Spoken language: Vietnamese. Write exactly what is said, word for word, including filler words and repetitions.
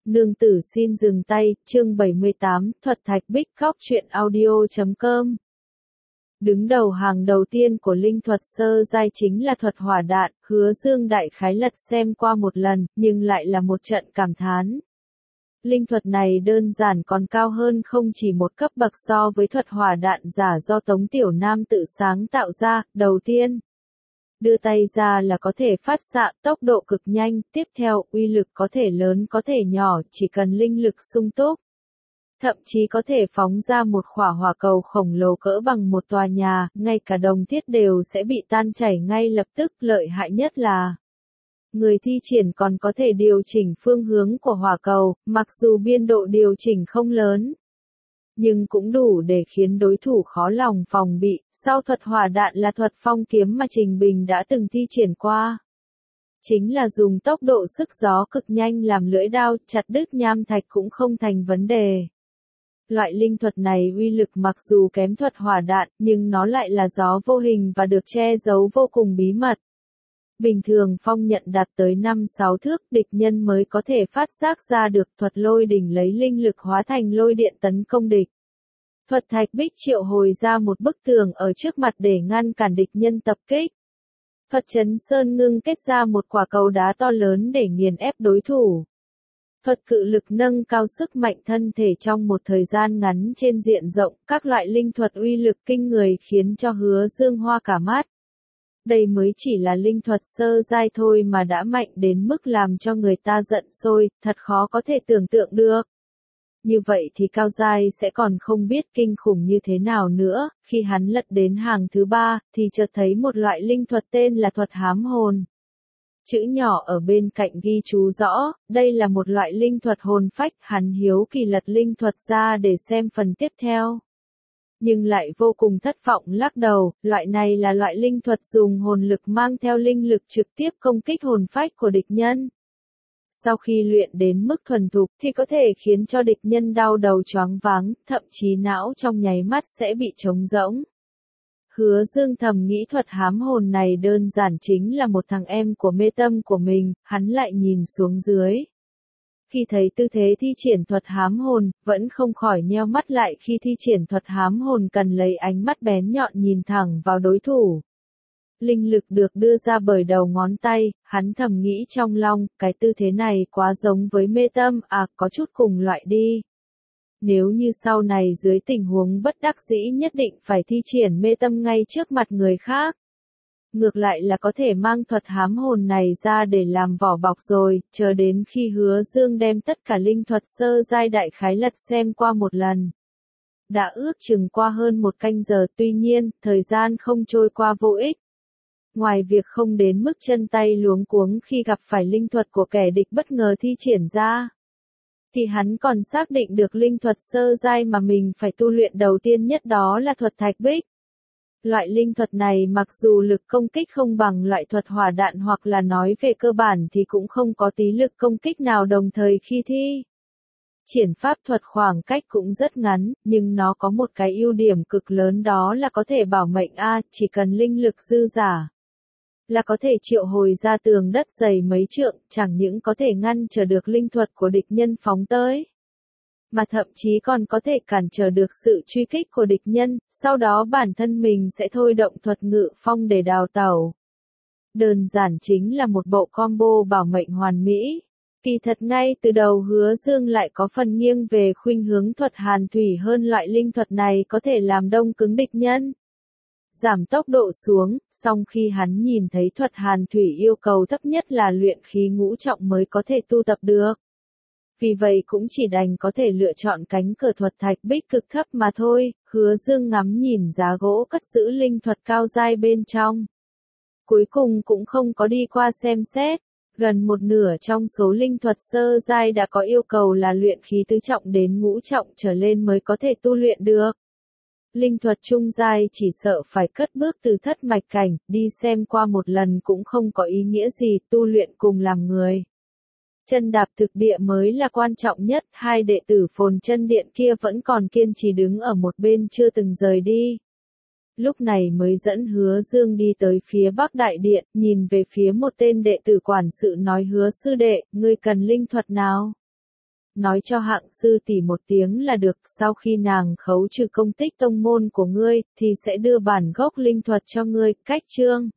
Nương tử xin dừng tay, chương bảy mươi tám, thuật thạch bích khóc truyện audio chấm com. Đứng đầu hàng đầu tiên của linh thuật sơ giai chính là thuật hỏa đạn, Hứa Dương đại khái lật xem qua một lần, nhưng lại là một trận cảm thán. Linh thuật này đơn giản còn cao hơn không chỉ một cấp bậc so với thuật hỏa đạn giả do Tống Tiểu Nam tự sáng tạo ra. Đầu tiên, đưa tay ra là có thể phát xạ, tốc độ cực nhanh, tiếp theo, uy lực có thể lớn có thể nhỏ, chỉ cần linh lực sung túc. Thậm chí có thể phóng ra một quả hỏa cầu khổng lồ cỡ bằng một tòa nhà, ngay cả đồng thiết đều sẽ bị tan chảy ngay lập tức. Lợi hại nhất là, người thi triển còn có thể điều chỉnh phương hướng của hỏa cầu, mặc dù biên độ điều chỉnh không lớn, nhưng cũng đủ để khiến đối thủ khó lòng phòng bị. Sau thuật hỏa đạn là thuật phong kiếm mà Trình Bình đã từng thi triển qua. Chính là dùng tốc độ sức gió cực nhanh làm lưỡi đao, chặt đứt nham thạch cũng không thành vấn đề. Loại linh thuật này uy lực mặc dù kém thuật hỏa đạn, nhưng nó lại là gió vô hình và được che giấu vô cùng bí mật. Bình thường phong nhận đạt tới năm sáu thước, địch nhân mới có thể phát giác ra được. Thuật lôi đỉnh lấy linh lực hóa thành lôi điện tấn công địch. Thuật thạch bích triệu hồi ra một bức tường ở trước mặt để ngăn cản địch nhân tập kích. Thuật chấn sơn ngưng kết ra một quả cầu đá to lớn để nghiền ép đối thủ. Thuật cự lực nâng cao sức mạnh thân thể trong một thời gian ngắn trên diện rộng. Các loại linh thuật uy lực kinh người khiến cho Hứa Dương hoa cả mắt. Đây mới chỉ là linh thuật sơ giai thôi mà đã mạnh đến mức làm cho người ta giận sôi, thật khó có thể tưởng tượng được. Như vậy thì cao giai sẽ còn không biết kinh khủng như thế nào nữa. Khi hắn lật đến hàng thứ ba, thì chợt thấy một loại linh thuật tên là thuật hám hồn. Chữ nhỏ ở bên cạnh ghi chú rõ, đây là một loại linh thuật hồn phách. Hắn hiếu kỳ lật linh thuật ra để xem phần tiếp theo, nhưng lại vô cùng thất vọng lắc đầu. Loại này là loại linh thuật dùng hồn lực mang theo linh lực trực tiếp công kích hồn phách của địch nhân. Sau khi luyện đến mức thuần thục thì có thể khiến cho địch nhân đau đầu choáng váng, thậm chí não trong nháy mắt sẽ bị trống rỗng. Hứa Dương thầm nghĩ thuật hám hồn này đơn giản chính là một thằng em của mê tâm của mình. Hắn lại nhìn xuống dưới. Khi thấy tư thế thi triển thuật hám hồn, vẫn không khỏi nheo mắt lại. Khi thi triển thuật hám hồn cần lấy ánh mắt bén nhọn nhìn thẳng vào đối thủ. Linh lực được đưa ra bởi đầu ngón tay, hắn thầm nghĩ trong lòng, cái tư thế này quá giống với mê tâm, à có chút cùng loại đi. Nếu như sau này dưới tình huống bất đắc dĩ nhất định phải thi triển mê tâm ngay trước mặt người khác. Ngược lại là có thể mang thuật hám hồn này ra để làm vỏ bọc rồi, chờ đến khi Hứa Dương đem tất cả linh thuật sơ giai đại khái lật xem qua một lần. Đã ước chừng qua hơn một canh giờ, tuy nhiên, thời gian không trôi qua vô ích. Ngoài việc không đến mức chân tay luống cuống khi gặp phải linh thuật của kẻ địch bất ngờ thi triển ra, thì hắn còn xác định được linh thuật sơ giai mà mình phải tu luyện đầu tiên nhất, đó là thuật thạch bích. Loại linh thuật này mặc dù lực công kích không bằng loại thuật hỏa đạn, hoặc là nói về cơ bản thì cũng không có tí lực công kích nào đồng thời khi thi triển pháp thuật. Khoảng cách cũng rất ngắn, nhưng nó có một cái ưu điểm cực lớn, đó là có thể bảo mệnh a, chỉ cần linh lực dư giả là có thể triệu hồi ra tường đất dày mấy trượng, chẳng những có thể ngăn trở được linh thuật của địch nhân phóng tới, mà thậm chí còn có thể cản trở được sự truy kích của địch nhân, sau đó bản thân mình sẽ thôi động thuật ngự phong để đào tẩu. Đơn giản chính là một bộ combo bảo mệnh hoàn mỹ. Kỳ thật ngay từ đầu Hứa Dương lại có phần nghiêng về khuynh hướng thuật hàn thủy hơn. Loại linh thuật này có thể làm đông cứng địch nhân, giảm tốc độ xuống, song khi hắn nhìn thấy thuật hàn thủy yêu cầu thấp nhất là luyện khí ngũ trọng mới có thể tu tập được. Vì vậy cũng chỉ đành có thể lựa chọn cánh cửa thuật thạch bích cực thấp mà thôi. Hứa Dương ngắm nhìn giá gỗ cất giữ linh thuật cao giai bên trong. Cuối cùng cũng không có đi qua xem xét. Gần một nửa trong số linh thuật sơ giai đã có yêu cầu là luyện khí tứ trọng đến ngũ trọng trở lên mới có thể tu luyện được. Linh thuật trung giai chỉ sợ phải cất bước từ thất mạch cảnh, đi xem qua một lần cũng không có ý nghĩa gì, tu luyện cùng làm người. Chân đạp thực địa mới là quan trọng nhất. Hai đệ tử Phồn Chân Điện kia vẫn còn kiên trì đứng ở một bên chưa từng rời đi. Lúc này mới dẫn Hứa Dương đi tới phía Bắc Đại Điện, nhìn về phía một tên đệ tử quản sự nói: Hứa sư đệ, ngươi cần linh thuật nào? nói cho hạng sư tỷ một tiếng là được, sau khi nàng khấu trừ công tích tông môn của ngươi, thì sẽ đưa bản gốc linh thuật cho ngươi, cách chương.